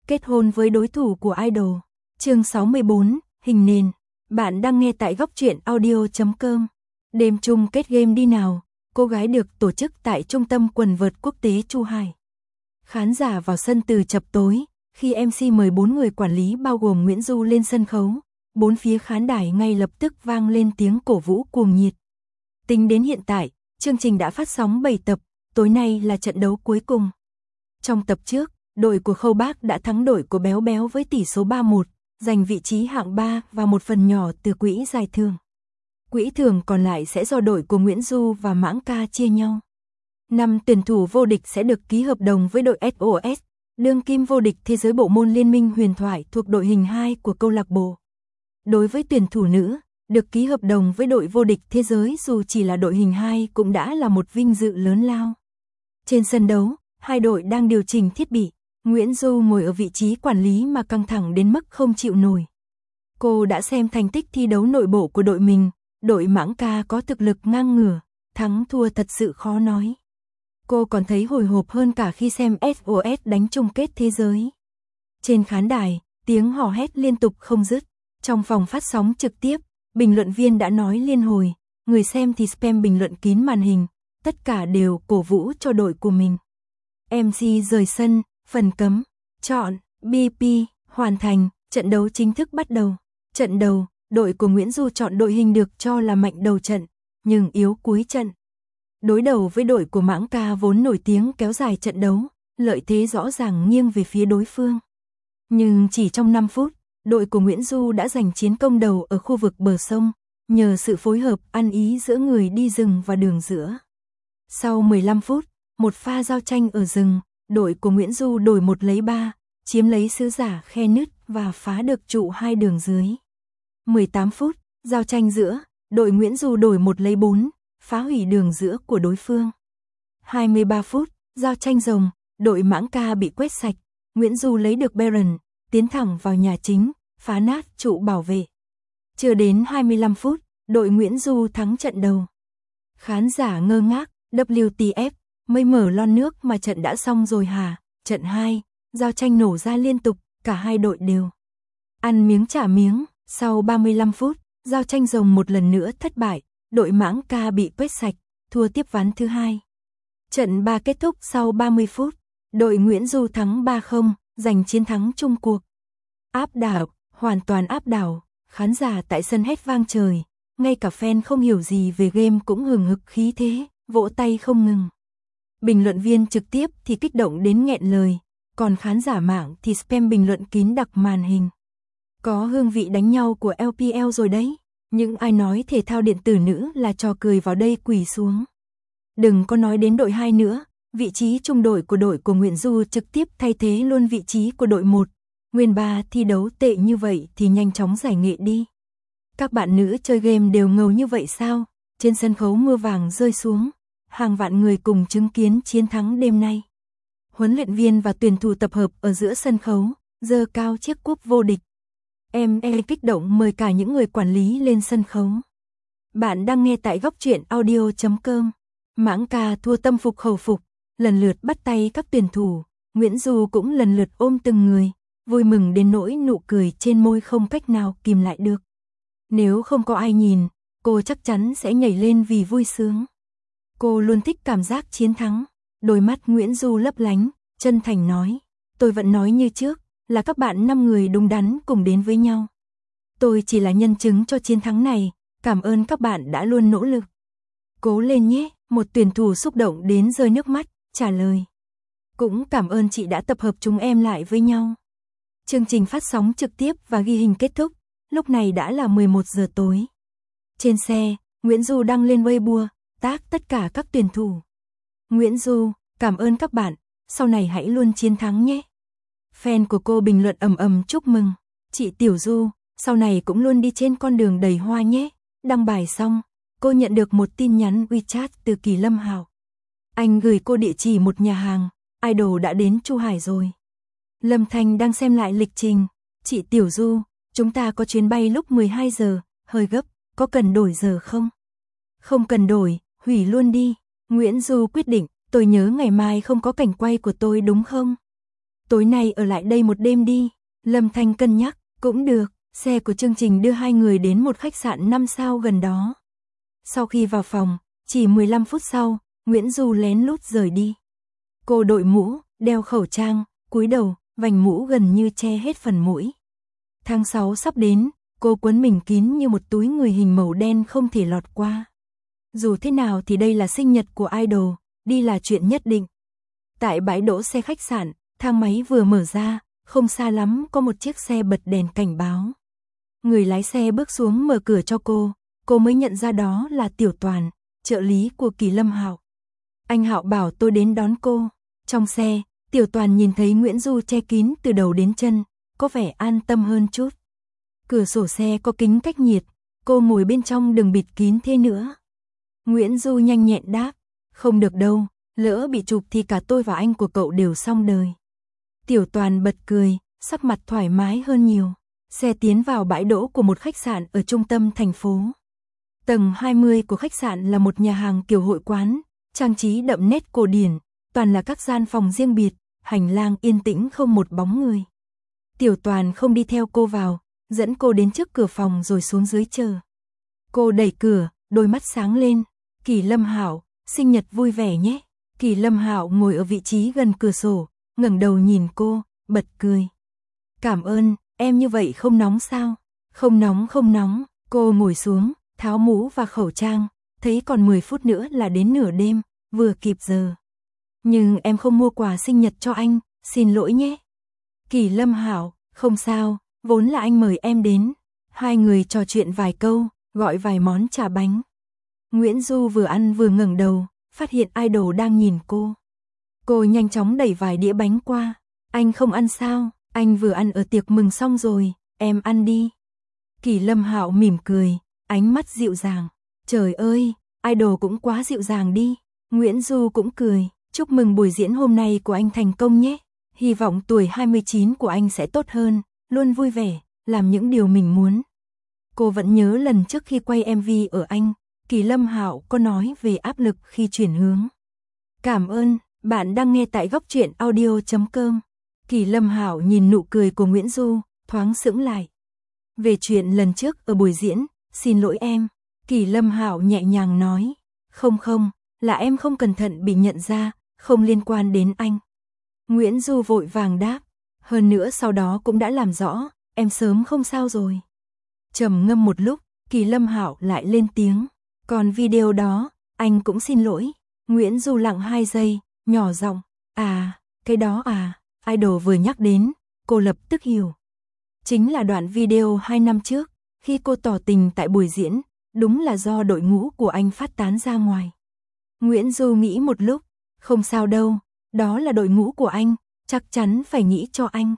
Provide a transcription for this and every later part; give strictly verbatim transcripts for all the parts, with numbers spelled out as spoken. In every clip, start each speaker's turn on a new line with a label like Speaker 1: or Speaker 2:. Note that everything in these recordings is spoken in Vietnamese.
Speaker 1: Kết hôn với đối thủ của idol. Chương sáu mươi bốn, hình nền. Bạn đang nghe tại góc truyện audio chấm com. Đêm chung kết game đi nào, cô gái được tổ chức tại Trung tâm quần vợt quốc tế Chu Hải. Khán giả vào sân từ chập tối, khi em xê mời bốn người quản lý bao gồm Nguyễn Du lên sân khấu, bốn phía khán đài ngay lập tức vang lên tiếng cổ vũ cuồng nhiệt. Tính đến hiện tại, chương trình đã phát sóng bảy tập, tối nay là trận đấu cuối cùng. Trong tập trước, đội của Khâu Bác đã thắng đội của Béo Béo với tỷ số ba một, giành vị trí hạng ba và một phần nhỏ từ quỹ giải thưởng. Quỹ thưởng còn lại sẽ do đội của Nguyễn Du và Mãng Ca chia nhau. Năm tuyển thủ vô địch sẽ được ký hợp đồng với đội ét o ét, đương kim vô địch thế giới bộ môn Liên minh huyền thoại thuộc đội hình hai của câu lạc bộ. Đối với tuyển thủ nữ, được ký hợp đồng với đội vô địch thế giới dù chỉ là đội hình hai cũng đã là một vinh dự lớn lao. Trên sân đấu, hai đội đang điều chỉnh thiết bị. Nguyễn Du ngồi ở vị trí quản lý mà căng thẳng đến mức không chịu nổi. Cô đã xem thành tích thi đấu nội bộ của đội mình, đội Mãng Ca có thực lực ngang ngửa, thắng thua thật sự khó nói. Cô còn thấy hồi hộp hơn cả khi xem ét o ét đánh chung kết thế giới. Trên khán đài, tiếng hò hét liên tục không dứt. Trong phòng phát sóng trực tiếp, bình luận viên đã nói liên hồi, người xem thì spam bình luận kín màn hình, tất cả đều cổ vũ cho đội của mình. em xê rời sân, phần cấm, chọn, bê pê, hoàn thành, trận đấu chính thức bắt đầu. Trận đầu, đội của Nguyễn Du chọn đội hình được cho là mạnh đầu trận, nhưng yếu cuối trận. Đối đầu với đội của Mãng Ca vốn nổi tiếng kéo dài trận đấu, lợi thế rõ ràng nghiêng về phía đối phương. Nhưng chỉ trong năm phút, đội của Nguyễn Du đã giành chiến công đầu ở khu vực bờ sông, nhờ sự phối hợp ăn ý giữa người đi rừng và đường giữa. Sau mười lăm phút, một pha giao tranh ở rừng, đội của Nguyễn Du đổi một lấy ba, chiếm lấy sứ giả khe nứt và phá được trụ hai đường dưới. mười tám phút, giao tranh giữa, đội Nguyễn Du đổi một lấy bốn, phá hủy đường giữa của đối phương. hai mươi ba phút, giao tranh rồng, đội Mãng Ca bị quét sạch, Nguyễn Du lấy được Baron, tiến thẳng vào nhà chính, phá nát trụ bảo vệ. Chưa đến hai mươi lăm phút, đội Nguyễn Du thắng trận đầu. Khán giả ngơ ngác, vê kép tê ép, mây mở lon nước mà trận đã xong rồi hả? Trận hai, giao tranh nổ ra liên tục, cả hai đội đều ăn miếng trả miếng. Sau ba mươi lăm phút, giao tranh rồng một lần nữa thất bại, đội Mãng Ca bị quét sạch, thua tiếp ván thứ hai. Trận ba kết thúc sau ba mươi phút, đội Nguyễn Du thắng ba không, giành chiến thắng chung cuộc. Áp đảo, hoàn toàn áp đảo, khán giả tại sân hét vang trời, ngay cả fan không hiểu gì về game cũng hừng hực khí thế, vỗ tay không ngừng. Bình luận viên trực tiếp thì kích động đến nghẹn lời, còn khán giả mạng thì spam bình luận kín đặc màn hình. Có hương vị đánh nhau của lờ pê lờ rồi đấy, những ai nói thể thao điện tử nữ là trò cười vào đây quỳ xuống. Đừng có nói đến đội hai nữa, vị trí trung đội của đội của Nguyễn Du trực tiếp thay thế luôn vị trí của đội một. Nguyên ba thi đấu tệ như vậy thì nhanh chóng giải nghệ đi. Các bạn nữ chơi game đều ngầu như vậy sao? Trên sân khấu mưa vàng rơi xuống, hàng vạn người cùng chứng kiến chiến thắng đêm nay. Huấn luyện viên và tuyển thủ tập hợp ở giữa sân khấu, giơ cao chiếc cúp vô địch. Em e kích động mời cả những người quản lý lên sân khấu. Bạn đang nghe tại góc truyện audio chấm com. Mãng Ca thua tâm phục khẩu phục, lần lượt bắt tay các tuyển thủ, Nguyễn Du cũng lần lượt ôm từng người, vui mừng đến nỗi nụ cười trên môi không cách nào kìm lại được. Nếu không có ai nhìn, cô chắc chắn sẽ nhảy lên vì vui sướng. Cô luôn thích cảm giác chiến thắng, đôi mắt Nguyễn Du lấp lánh, chân thành nói, tôi vẫn nói như trước, là các bạn năm người đúng đắn cùng đến với nhau. Tôi chỉ là nhân chứng cho chiến thắng này, cảm ơn các bạn đã luôn nỗ lực. Cố lên nhé, một tuyển thủ xúc động đến rơi nước mắt, trả lời. Cũng cảm ơn chị đã tập hợp chúng em lại với nhau. Chương trình phát sóng trực tiếp và ghi hình kết thúc, lúc này đã là mười một giờ tối. Trên xe, Nguyễn Du đăng lên Weibo, tag tất cả các tuyển thủ. Nguyễn Du, cảm ơn các bạn, sau này hãy luôn chiến thắng nhé. Fan của cô bình luận ầm ầm chúc mừng. Chị Tiểu Du, sau này cũng luôn đi trên con đường đầy hoa nhé. Đăng bài xong, cô nhận được một tin nhắn WeChat từ Kỳ Lâm Hào. Anh gửi cô địa chỉ một nhà hàng, idol đã đến Chu Hải rồi. Lâm Thanh đang xem lại lịch trình. Chị Tiểu Du, chúng ta có chuyến bay lúc mười hai giờ, hơi gấp, có cần đổi giờ không? Không cần đổi, hủy luôn đi. Nguyễn Du quyết định, tôi nhớ ngày mai không có cảnh quay của tôi đúng không? tối nay ở lại đây một đêm đi. Lâm Thanh cân nhắc, cũng được, xe của chương trình đưa hai người đến một khách sạn năm sao gần đó. Sau khi vào phòng, chỉ mười lăm phút sau, Nguyễn Du lén lút rời đi. Cô đội mũ, đeo khẩu trang, cúi đầu, vành mũ gần như che hết phần mũi. Tháng sáu sắp đến, cô quấn mình kín như một túi người hình màu đen không thể lọt qua. Dù thế nào thì đây là sinh nhật của idol, đi là chuyện nhất định. Tại bãi đỗ xe khách sạn, thang máy vừa mở ra, không xa lắm có một chiếc xe bật đèn cảnh báo. Người lái xe bước xuống mở cửa cho cô, cô mới nhận ra đó là Tiểu Toàn, trợ lý của Kỳ Lâm Hạo. Anh Hạo bảo tôi đến đón cô. Trong xe, Tiểu Toàn nhìn thấy Nguyễn Du che kín từ đầu đến chân, có vẻ an tâm hơn chút. Cửa sổ xe có kính cách nhiệt, cô ngồi bên trong đừng bịt kín thế nữa. Nguyễn Du nhanh nhẹn đáp, không được đâu, lỡ bị chụp thì cả tôi và anh của cậu đều xong đời. Tiểu Toàn bật cười, sắc mặt thoải mái hơn nhiều. Xe tiến vào bãi đỗ của một khách sạn ở trung tâm thành phố. Tầng hai mươi của khách sạn là một nhà hàng kiểu hội quán, trang trí đậm nét cổ điển, toàn là các gian phòng riêng biệt, hành lang yên tĩnh không một bóng người. Tiểu Toàn không đi theo cô vào, dẫn cô đến trước cửa phòng rồi xuống dưới chờ. Cô đẩy cửa, đôi mắt sáng lên, Kỳ Lâm Hạo, sinh nhật vui vẻ nhé. Kỳ Lâm Hạo ngồi ở vị trí gần cửa sổ, ngẩng đầu nhìn cô, bật cười. Cảm ơn, em như vậy không nóng sao? Không nóng không nóng, cô ngồi xuống, tháo mũ và khẩu trang, thấy còn mười phút nữa là đến nửa đêm, vừa kịp giờ. Nhưng em không mua quà sinh nhật cho anh, xin lỗi nhé. Kỳ Lâm Hạo, không sao, vốn là anh mời em đến. Hai người trò chuyện vài câu, gọi vài món trà bánh. Nguyễn Du vừa ăn vừa ngẩng đầu, phát hiện idol đang nhìn cô. Cô nhanh chóng đẩy vài đĩa bánh qua. Anh không ăn sao? Anh vừa ăn ở tiệc mừng xong rồi, em ăn đi. Kỳ Lâm Hạo mỉm cười, ánh mắt dịu dàng. Trời ơi, idol cũng quá dịu dàng đi. Nguyễn Du cũng cười, chúc mừng buổi diễn hôm nay của anh thành công nhé. Hy vọng tuổi hai mươi chín của anh sẽ tốt hơn, luôn vui vẻ, làm những điều mình muốn. Cô vẫn nhớ lần trước khi quay em vê ở Anh, Kỳ Lâm Hạo có nói về áp lực khi chuyển hướng. Cảm ơn, bạn đang nghe tại góc truyện audio chấm com. Kỳ Lâm Hạo nhìn nụ cười của Nguyễn Du, thoáng sững lại. Về chuyện lần trước ở buổi diễn, xin lỗi em. Kỳ Lâm Hạo nhẹ nhàng nói, không không, là em không cẩn thận bị nhận ra, không liên quan đến anh. Nguyễn Du vội vàng đáp, hơn nữa sau đó cũng đã làm rõ, em sớm không sao rồi. Trầm ngâm một lúc, Kỳ Lâm Hạo lại lên tiếng, còn video đó, anh cũng xin lỗi. Nguyễn Du lặng hai giây, nhỏ giọng, à, cái đó à, idol vừa nhắc đến, cô lập tức hiểu. Chính là đoạn video hai năm trước, khi cô tỏ tình tại buổi diễn, đúng là do đội ngũ của anh phát tán ra ngoài. Nguyễn Du nghĩ một lúc, không sao đâu, đó là đội ngũ của anh, chắc chắn phải nghĩ cho anh.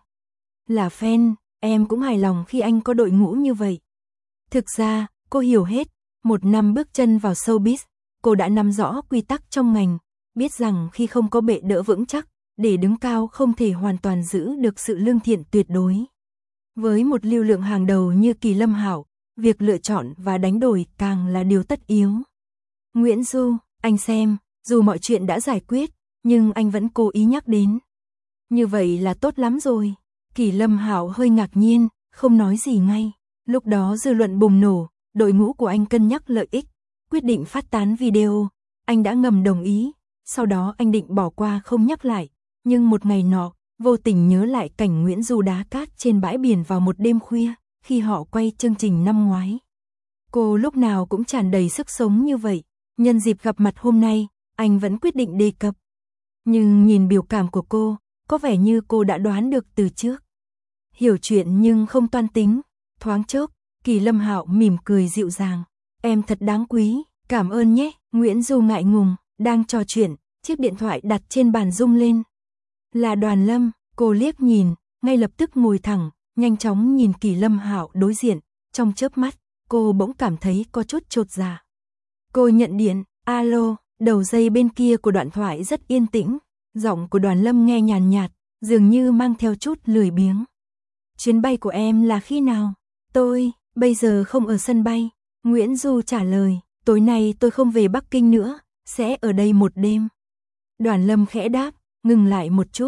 Speaker 1: Là fan, em cũng hài lòng khi anh có đội ngũ như vậy. Thực ra, cô hiểu hết, một năm bước chân vào showbiz, cô đã nắm rõ quy tắc trong ngành, biết rằng khi không có bệ đỡ vững chắc, để đứng cao không thể hoàn toàn giữ được sự lương thiện tuyệt đối. Với một lưu lượng hàng đầu như Kỳ Lâm Hạo, việc lựa chọn và đánh đổi càng là điều tất yếu. Nguyễn Du, anh xem, dù mọi chuyện đã giải quyết, nhưng anh vẫn cố ý nhắc đến. Như vậy là tốt lắm rồi. Kỳ Lâm Hạo hơi ngạc nhiên, không nói gì ngay. Lúc đó dư luận bùng nổ, đội ngũ của anh cân nhắc lợi ích, quyết định phát tán video. Anh đã ngầm đồng ý, sau đó anh định bỏ qua không nhắc lại. Nhưng một ngày nọ, vô tình nhớ lại cảnh Nguyễn Du đá cát trên bãi biển vào một đêm khuya, khi họ quay chương trình năm ngoái. Cô lúc nào cũng tràn đầy sức sống như vậy, nhân dịp gặp mặt hôm nay, anh vẫn quyết định đề cập. Nhưng nhìn biểu cảm của cô, có vẻ như cô đã đoán được từ trước. Hiểu chuyện nhưng không toan tính, thoáng chốc, Kỳ Lâm Hạo mỉm cười dịu dàng. Em thật đáng quý, cảm ơn nhé. Nguyễn Du ngại ngùng, đang trò chuyện, chiếc điện thoại đặt trên bàn rung lên. Là Đoàn Lâm, cô liếc nhìn, ngay lập tức ngồi thẳng, nhanh chóng nhìn Kỳ Lâm Hạo đối diện. Trong chớp mắt, cô bỗng cảm thấy có chút chột dạ. Cô nhận điện, alo, đầu dây bên kia của đoạn thoại rất yên tĩnh. Giọng của Đoàn Lâm nghe nhàn nhạt, dường như mang theo chút lười biếng. Chuyến bay của em là khi nào? Tôi, bây giờ không ở sân bay. Nguyễn Du trả lời, tối nay tôi không về Bắc Kinh nữa, sẽ ở đây một đêm. Đoàn Lâm khẽ đáp, ngừng lại một chút.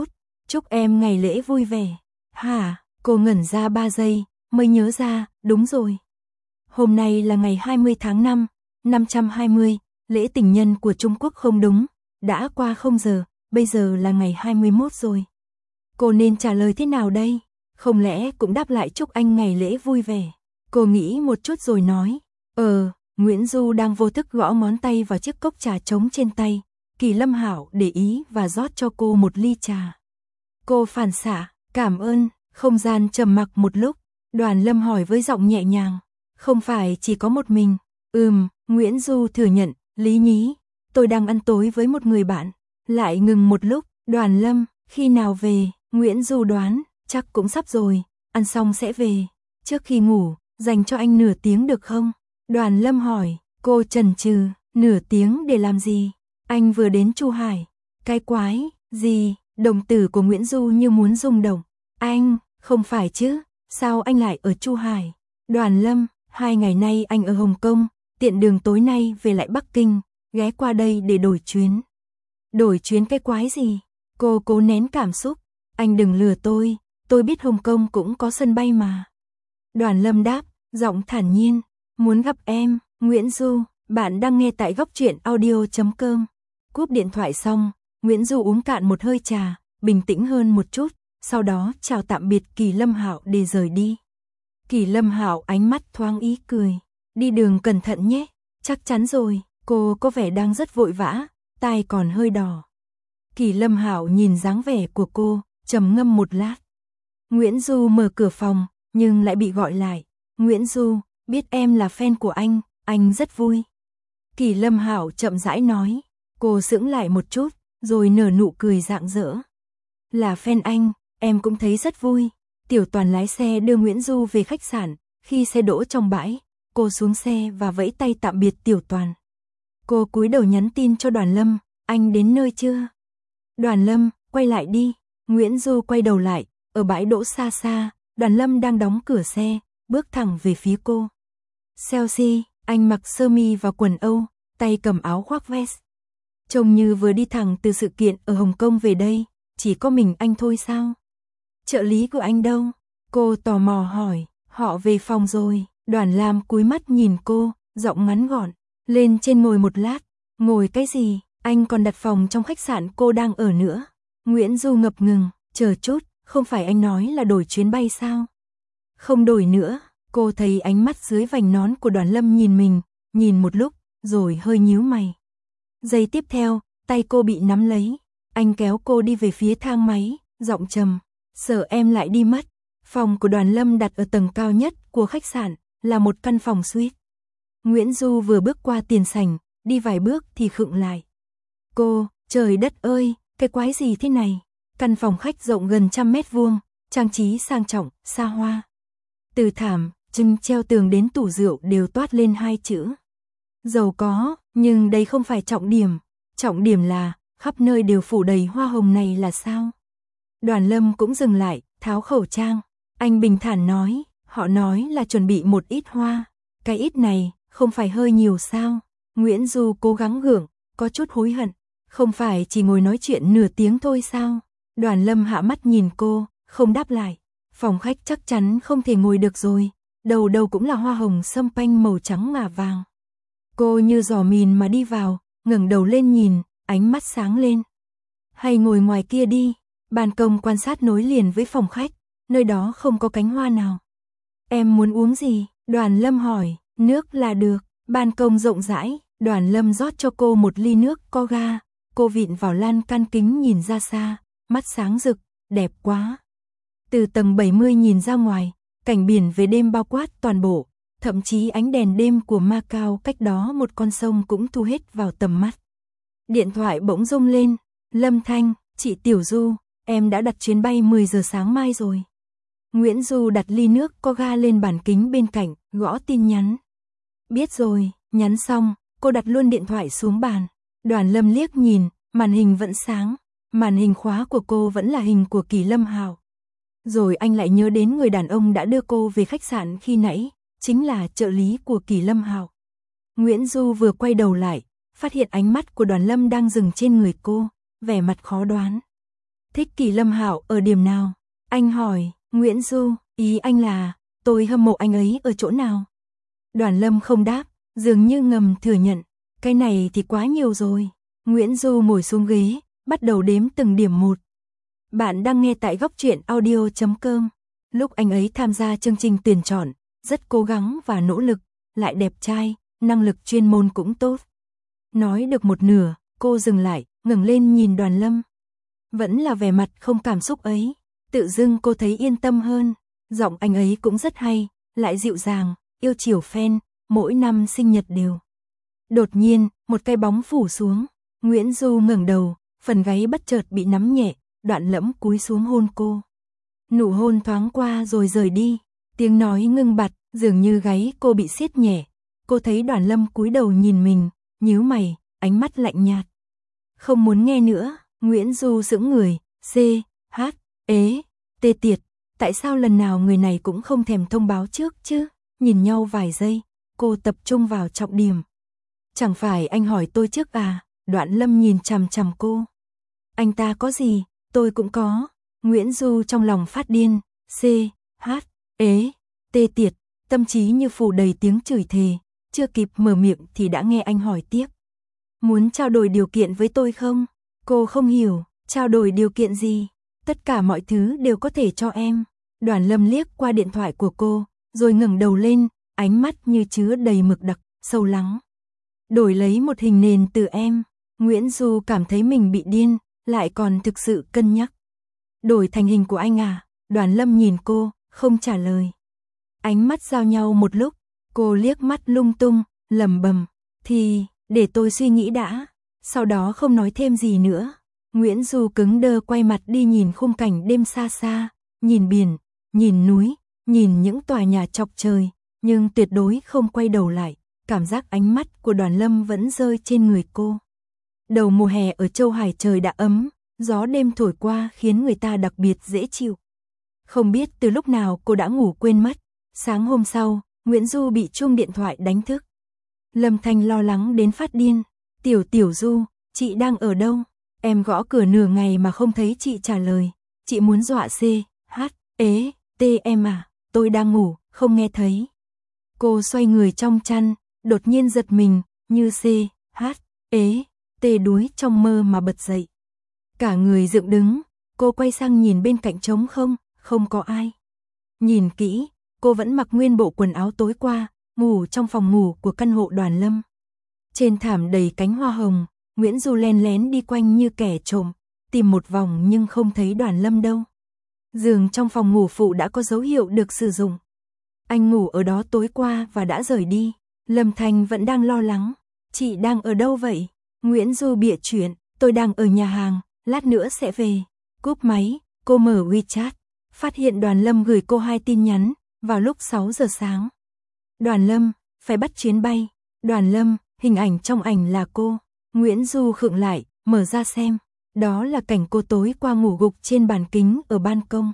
Speaker 1: Chúc em ngày lễ vui vẻ. Hả? Cô ngẩn ra ba giây, mới nhớ ra, đúng rồi. Hôm nay là ngày hai mươi tháng năm, năm trăm hai mươi, lễ tình nhân của Trung Quốc không đúng, đã qua không giờ, bây giờ là ngày hai mươi mốt rồi. Cô nên trả lời thế nào đây? Không lẽ cũng đáp lại chúc anh ngày lễ vui vẻ? Cô nghĩ một chút rồi nói, ờ, Nguyễn Du đang vô thức gõ ngón tay vào chiếc cốc trà trống trên tay. Kỳ Lâm Hạo để ý và rót cho cô một ly trà. Cô phản xạ, cảm ơn, không gian trầm mặc một lúc, Đoàn Lâm hỏi với giọng nhẹ nhàng, không phải chỉ có một mình. Ừm, Nguyễn Du thừa nhận, Lý nhí, tôi đang ăn tối với một người bạn. Lại ngừng một lúc, Đoàn Lâm, khi nào về? Nguyễn Du đoán, chắc cũng sắp rồi, ăn xong sẽ về. Trước khi ngủ, dành cho anh nửa tiếng được không? Đoàn Lâm hỏi, cô chần chừ, nửa tiếng để làm gì? Anh vừa đến Chu Hải. Cái quái, gì? Đồng tử của Nguyễn Du như muốn rung động. Anh, không phải chứ, sao anh lại ở Chu Hải? Đoàn Lâm, hai ngày nay anh ở Hồng Kông, tiện đường tối nay về lại Bắc Kinh, ghé qua đây để đổi chuyến. Đổi chuyến cái quái gì? Cô cố nén cảm xúc. Anh đừng lừa tôi, tôi biết Hồng Kông cũng có sân bay mà. Đoàn Lâm đáp, giọng thản nhiên, muốn gặp em, Nguyễn Du, bạn đang nghe tại góc truyện audio chấm com. Cúp điện thoại xong, Nguyễn Du uống cạn một hơi trà, bình tĩnh hơn một chút, sau đó chào tạm biệt Kỳ Lâm Hạo để rời đi. Kỳ Lâm Hạo ánh mắt thoáng ý cười, đi đường cẩn thận nhé, chắc chắn rồi, cô có vẻ đang rất vội vã, tai còn hơi đỏ. Kỳ Lâm Hạo nhìn dáng vẻ của cô, trầm ngâm một lát. Nguyễn Du mở cửa phòng, nhưng lại bị gọi lại. Nguyễn Du, biết em là fan của anh, anh rất vui. Kỳ Lâm Hạo chậm rãi nói, cô sững lại một chút, rồi nở nụ cười rạng rỡ. Là fan anh, em cũng thấy rất vui. Tiểu Toàn lái xe đưa Nguyễn Du về khách sạn, khi xe đỗ trong bãi, cô xuống xe và vẫy tay tạm biệt Tiểu Toàn. Cô cúi đầu nhắn tin cho Đoàn Lâm, anh đến nơi chưa? Đoàn Lâm, quay lại đi. Nguyễn Du quay đầu lại, ở bãi đỗ xa xa, Đoàn Lâm đang đóng cửa xe, bước thẳng về phía cô. Chelsea, anh mặc sơ mi và quần Âu, tay cầm áo khoác vest. Trông như vừa đi thẳng từ sự kiện ở Hồng Kông về đây, chỉ có mình anh thôi sao? Trợ lý của anh đâu? Cô tò mò hỏi, họ về phòng rồi. Đoàn Lam cúi mắt nhìn cô, giọng ngắn gọn, lên trên ngồi một lát. Ngồi cái gì? Anh còn đặt phòng trong khách sạn cô đang ở nữa. Nguyễn Du ngập ngừng, chờ chút, không phải anh nói là đổi chuyến bay sao? Không đổi nữa. Cô thấy ánh mắt dưới vành nón của Đoàn Lâm nhìn mình, nhìn một lúc, rồi hơi nhíu mày. Giây tiếp theo, tay cô bị nắm lấy. Anh kéo cô đi về phía thang máy, giọng trầm, sợ em lại đi mất. Phòng của Đoàn Lâm đặt ở tầng cao nhất của khách sạn, là một căn phòng suite. Nguyễn Du vừa bước qua tiền sảnh, đi vài bước thì khựng lại. Cô, trời đất ơi, cái quái gì thế này? Căn phòng khách rộng gần trăm mét vuông, trang trí sang trọng, xa hoa. Từ thảm, trưng treo tường đến tủ rượu đều toát lên hai chữ giàu có, nhưng đây không phải trọng điểm. Trọng điểm là, khắp nơi đều phủ đầy hoa hồng này là sao? Đoàn Lâm cũng dừng lại, tháo khẩu trang. Anh bình thản nói, họ nói là chuẩn bị một ít hoa. Cái ít này, không phải hơi nhiều sao? Nguyễn Du cố gắng gượng, có chút hối hận. Không phải chỉ ngồi nói chuyện nửa tiếng thôi sao? Đoàn Lâm hạ mắt nhìn cô, không đáp lại. Phòng khách chắc chắn không thể ngồi được rồi. Đầu đầu cũng là hoa hồng sâm panh màu trắng ngà vàng. Cô như giò mìn mà đi vào, ngẩng đầu lên nhìn, ánh mắt sáng lên. Hay ngồi ngoài kia đi. Ban công quan sát nối liền với phòng khách, nơi đó không có cánh hoa nào. Em muốn uống gì? Đoàn Lâm hỏi. Nước là được. Ban công rộng rãi, Đoàn Lâm rót cho cô một ly nước có ga. Cô vịn vào lan can kính nhìn ra xa, mắt sáng rực, đẹp quá. Từ tầng bảy mươi nhìn ra ngoài, cảnh biển về đêm bao quát toàn bộ, thậm chí ánh đèn đêm của Macau cách đó một con sông cũng thu hết vào tầm mắt. Điện thoại bỗng rung lên, Lâm Thanh, chị Tiểu Du, em đã đặt chuyến bay mười giờ sáng mai rồi. Nguyễn Du đặt ly nước có ga lên bàn kính bên cạnh, gõ tin nhắn. Biết rồi, nhắn xong, cô đặt luôn điện thoại xuống bàn. Đoàn Lâm liếc nhìn, màn hình vẫn sáng, màn hình khóa của cô vẫn là hình của Kỳ Lâm Hạo. Rồi anh lại nhớ đến người đàn ông đã đưa cô về khách sạn khi nãy, chính là trợ lý của Kỳ Lâm Hạo. Nguyễn Du vừa quay đầu lại, phát hiện ánh mắt của Đoàn Lâm đang dừng trên người cô, vẻ mặt khó đoán. Thích Kỳ Lâm Hạo ở điểm nào? Anh hỏi. Nguyễn Du, ý anh là, tôi hâm mộ anh ấy ở chỗ nào? Đoàn Lâm không đáp, dường như ngầm thừa nhận, cái này thì quá nhiều rồi. Nguyễn Du ngồi xuống ghế, bắt đầu đếm từng điểm một. Bạn đang nghe tại góc truyện audio chấm com. Lúc anh ấy tham gia chương trình tuyển chọn, rất cố gắng và nỗ lực, lại đẹp trai, năng lực chuyên môn cũng tốt. Nói được một nửa, cô dừng lại, ngẩng lên nhìn Đoàn Lâm. Vẫn là vẻ mặt không cảm xúc ấy, tự dưng cô thấy yên tâm hơn. Giọng anh ấy cũng rất hay, lại dịu dàng, yêu chiều fan, mỗi năm sinh nhật đều. Đột nhiên, một cái bóng phủ xuống, Nguyễn Du ngẩng đầu, phần gáy bất chợt bị nắm nhẹ, Đoạn Lẫm cúi xuống hôn cô. Nụ hôn thoáng qua rồi rời đi, tiếng nói ngưng bặt, dường như gáy cô bị siết nhẹ. Cô thấy Đoàn Lâm cúi đầu nhìn mình, nhíu mày, ánh mắt lạnh nhạt. Không muốn nghe nữa. Nguyễn Du sững người, C, H, ế, tê tiệt, tại sao lần nào người này cũng không thèm thông báo trước chứ? Nhìn nhau vài giây, cô tập trung vào trọng điểm. Chẳng phải anh hỏi tôi trước à? Đoạn Lâm nhìn chằm chằm cô. Anh ta có gì, tôi cũng có. Nguyễn Du trong lòng phát điên, C, H, ế, tê tiệt, tâm trí như phủ đầy tiếng chửi thề, chưa kịp mở miệng thì đã nghe anh hỏi tiếp. Muốn trao đổi điều kiện với tôi không? Cô không hiểu, trao đổi điều kiện gì? Tất cả mọi thứ đều có thể cho em. Đoàn Lâm liếc qua điện thoại của cô, rồi ngẩng đầu lên, ánh mắt như chứa đầy mực đặc, sâu lắng. Đổi lấy một hình nền từ em. Nguyễn Du cảm thấy mình bị điên, lại còn thực sự cân nhắc. Đổi thành hình của anh à? Đoàn Lâm nhìn cô, không trả lời. Ánh mắt giao nhau một lúc, cô liếc mắt lung tung, lẩm bẩm, thì, để tôi suy nghĩ đã. Sau đó không nói thêm gì nữa. Nguyễn Du cứng đơ quay mặt đi nhìn khung cảnh đêm xa xa, nhìn biển, nhìn núi, nhìn những tòa nhà chọc trời, nhưng tuyệt đối không quay đầu lại. Cảm giác ánh mắt của Đoàn Lâm vẫn rơi trên người cô. Đầu mùa hè ở Châu Hải trời đã ấm, gió đêm thổi qua khiến người ta đặc biệt dễ chịu. Không biết từ lúc nào cô đã ngủ quên mất. Sáng hôm sau, Nguyễn Du bị chuông điện thoại đánh thức. Lâm Thanh lo lắng đến phát điên. Tiểu Tiểu Du, chị đang ở đâu? Em gõ cửa nửa ngày mà không thấy chị trả lời. Chị muốn dọa C, H, ế, T em à? Tôi đang ngủ, không nghe thấy. Cô xoay người trong chăn, đột nhiên giật mình, như C, H, ế, T đuối trong mơ mà bật dậy. Cả người dựng đứng, cô quay sang nhìn bên cạnh trống không, không có ai. Nhìn kỹ, cô vẫn mặc nguyên bộ quần áo tối qua, ngủ trong phòng ngủ của căn hộ Đoàn Lâm. Trên thảm đầy cánh hoa hồng, Nguyễn Du len lén đi quanh như kẻ trộm, tìm một vòng nhưng không thấy Đoàn Lâm đâu. Giường trong phòng ngủ phụ đã có dấu hiệu được sử dụng. Anh ngủ ở đó tối qua và đã rời đi. Lâm Thanh vẫn đang lo lắng. Chị đang ở đâu vậy? Nguyễn Du bịa chuyện, tôi đang ở nhà hàng, lát nữa sẽ về. Cúp máy, cô mở WeChat, phát hiện Đoàn Lâm gửi cô hai tin nhắn, vào lúc sáu giờ sáng. Đoàn Lâm, phải bắt chuyến bay. Đoàn Lâm, hình ảnh trong ảnh là cô. Nguyễn Du khựng lại, mở ra xem. Đó là cảnh cô tối qua ngủ gục trên bàn kính ở ban công.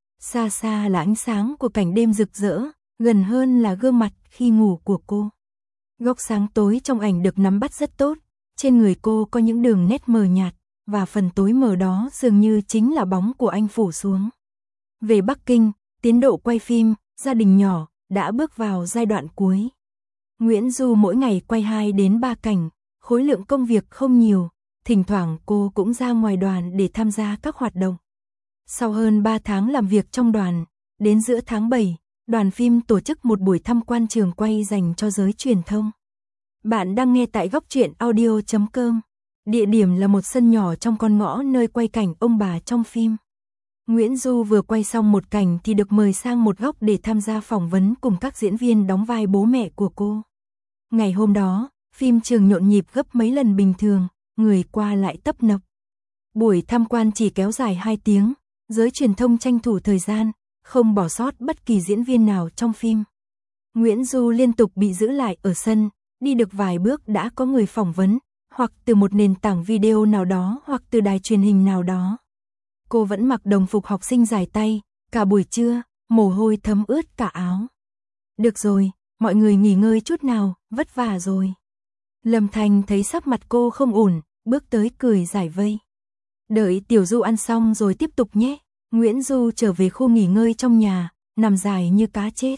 Speaker 1: Xa xa là ánh sáng của cảnh đêm rực rỡ, gần hơn là gương mặt khi ngủ của cô. Góc sáng tối trong ảnh được nắm bắt rất tốt, trên người cô có những đường nét mờ nhạt, và phần tối mờ đó dường như chính là bóng của anh phủ xuống. Về Bắc Kinh, tiến độ quay phim, gia đình nhỏ, đã bước vào giai đoạn cuối. Nguyễn Du mỗi ngày quay hai đến ba cảnh, khối lượng công việc không nhiều, thỉnh thoảng cô cũng ra ngoài đoàn để tham gia các hoạt động. Sau hơn ba tháng làm việc trong đoàn, đến giữa tháng bảy, đoàn phim tổ chức một buổi tham quan trường quay dành cho giới truyền thông. Bạn đang nghe tại góc truyện audio chấm com. Địa điểm là một sân nhỏ trong con ngõ nơi quay cảnh ông bà trong phim. Nguyễn Du vừa quay xong một cảnh thì được mời sang một góc để tham gia phỏng vấn cùng các diễn viên đóng vai bố mẹ của cô. Ngày hôm đó, phim trường nhộn nhịp gấp mấy lần bình thường, người qua lại tấp nập. Buổi tham quan chỉ kéo dài hai tiếng, giới truyền thông tranh thủ thời gian, không bỏ sót bất kỳ diễn viên nào trong phim. Nguyễn Du liên tục bị giữ lại ở sân, đi được vài bước đã có người phỏng vấn, hoặc từ một nền tảng video nào đó hoặc từ đài truyền hình nào đó. Cô vẫn mặc đồng phục học sinh dài tay, cả buổi trưa, mồ hôi thấm ướt cả áo. Được rồi, mọi người nghỉ ngơi chút nào, vất vả rồi. Lâm Thành thấy sắc mặt cô không ổn, bước tới cười giải vây. Đợi Tiểu Du ăn xong rồi tiếp tục nhé. Nguyễn Du trở về khu nghỉ ngơi trong nhà, nằm dài như cá chết.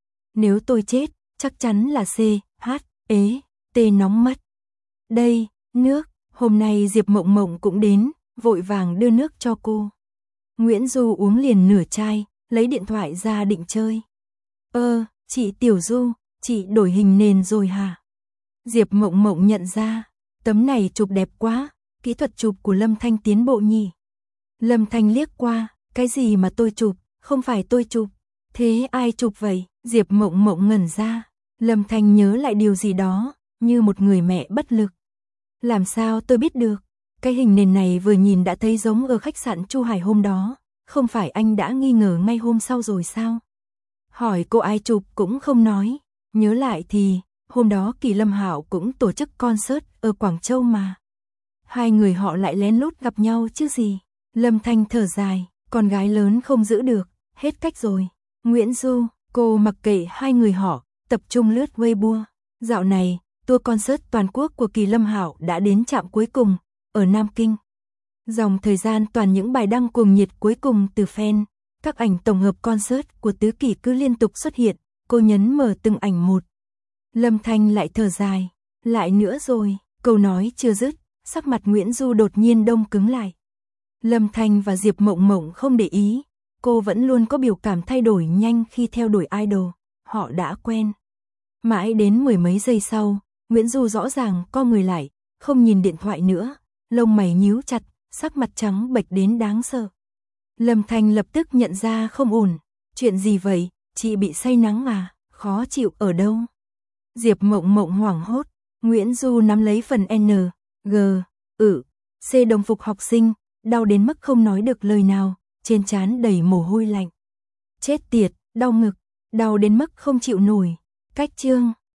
Speaker 1: Nếu tôi chết, chắc chắn là C, H, ế, T nóng mất. Đây, nước, hôm nay Diệp Mộng Mộng cũng đến, vội vàng đưa nước cho cô. Nguyễn Du uống liền nửa chai, lấy điện thoại ra định chơi. Ơ, chị Tiểu Du, chị đổi hình nền rồi hả? Diệp Mộng Mộng nhận ra, tấm này chụp đẹp quá, kỹ thuật chụp của Lâm Thanh tiến bộ nhỉ. Lâm Thanh liếc qua, cái gì mà tôi chụp, không phải tôi chụp. Thế ai chụp vậy? Diệp Mộng Mộng ngẩn ra. Lâm Thanh nhớ lại điều gì đó, như một người mẹ bất lực. Làm sao tôi biết được? Cái hình nền này vừa nhìn đã thấy giống ở khách sạn Chu Hải hôm đó. Không phải anh đã nghi ngờ ngay hôm sau rồi sao? Hỏi cô ai chụp cũng không nói. Nhớ lại thì, hôm đó Kỳ Lâm Hạo cũng tổ chức concert ở Quảng Châu mà. Hai người họ lại lén lút gặp nhau chứ gì. Lâm Thanh thở dài, con gái lớn không giữ được, hết cách rồi. Nguyễn Du, cô mặc kệ hai người họ, tập trung lướt Weibo. Dạo này, tour concert toàn quốc của Kỳ Lâm Hạo đã đến trạm cuối cùng, ở Nam Kinh. Dòng thời gian toàn những bài đăng cuồng nhiệt cuối cùng từ fan. Các ảnh tổng hợp concert của Tứ Kỳ cứ liên tục xuất hiện, cô nhấn mở từng ảnh một. Lâm Thanh lại thở dài, lại nữa rồi, câu nói chưa dứt, sắc mặt Nguyễn Du đột nhiên đông cứng lại. Lâm Thanh và Diệp Mộng Mộng không để ý, cô vẫn luôn có biểu cảm thay đổi nhanh khi theo đuổi idol, họ đã quen. Mãi đến mười mấy giây sau, Nguyễn Du rõ ràng co người lại, không nhìn điện thoại nữa, lông mày nhíu chặt, sắc mặt trắng bệch đến đáng sợ. Lâm Thanh lập tức nhận ra không ổn, chuyện gì vậy, chị bị say nắng à, khó chịu ở đâu? Diệp Mộng Mộng hoảng hốt, Nguyễn Du nắm lấy phần N, G, ự, C đồng phục học sinh, đau đến mức không nói được lời nào, trên trán đầy mồ hôi lạnh. Chết tiệt, đau ngực, đau đến mức không chịu nổi. Cách chương